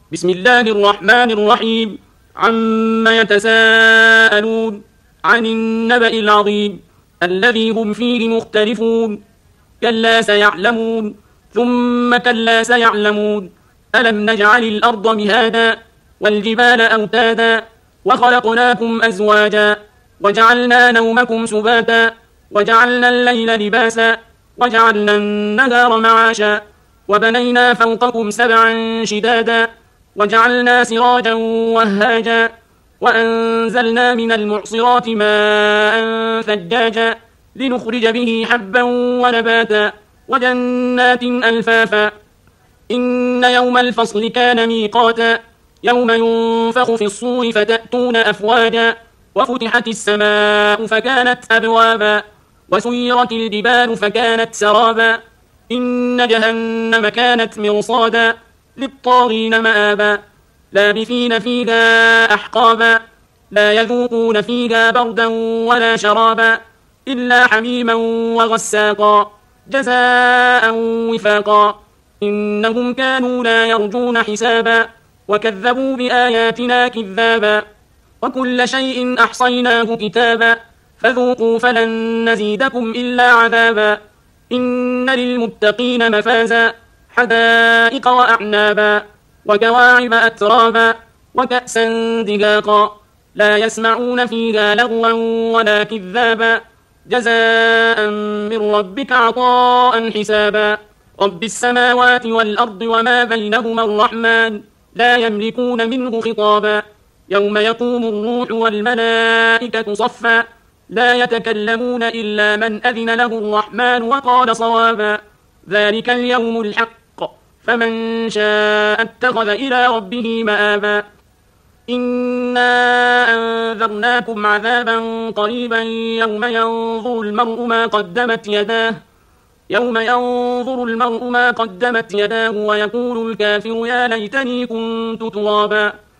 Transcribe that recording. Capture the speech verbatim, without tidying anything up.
بسم الله الرحمن الرحيم. عما يتساءلون عن النبأ العظيم الذي هم فيه مختلفون. كلا سيعلمون ثم كلا سيعلمون ألم نجعل الأرض مهادا والجبال أوتادا وخلقناكم أزواجا وجعلنا نومكم سباتا وجعلنا الليل لباسا وجعلنا النهار معاشا وبنينا فوقكم سبعا شدادا وجعلنا سراجا وهاجا وأنزلنا من المعصرات ماء ثجاجا لنخرج به حبا ونباتا وجنات ألفافا إن يوم الفصل كان ميقاتا يوم ينفخ في الصور فتأتون أفواجا وفتحت السماء فكانت أبوابا وسيرت الجبال فكانت سرابا إن جهنم كانت مرصادا للطاغين مآبا لابثين فيها أحقابا لا يذوقون فيها بردا ولا شرابا إلا حميما وغساقا جزاء وفاقا إنهم كانوا لا يرجون حسابا وكذبوا بآياتنا كذابا وكل شيء أحصيناه كتابا فذوقوا فلن نزيدكم إلا عذابا إن للمتقين مفازا حدائق وأعنابا وكواعب أترابا وكأسا دهاقا لا يسمعون فيها لغوا ولا كذابا جزاء من ربك عطاء حسابا رب السماوات والأرض وما بينهما الرحمن لا يملكون منه خطابا يوم يقوم الروح والملائكة صفا لا يتكلمون إلا من أذن له الرحمن وقال صوابا ذلك اليوم الحق فمن شاء اتخذ إلى ربه مآبا إنا أنذرناكم عذابا قريبا يوم ينظر المرء ما قدمت يداه يوم ينظر المرء ما قدمت يداه ويقول الكافر يا ليتني كنت ترابا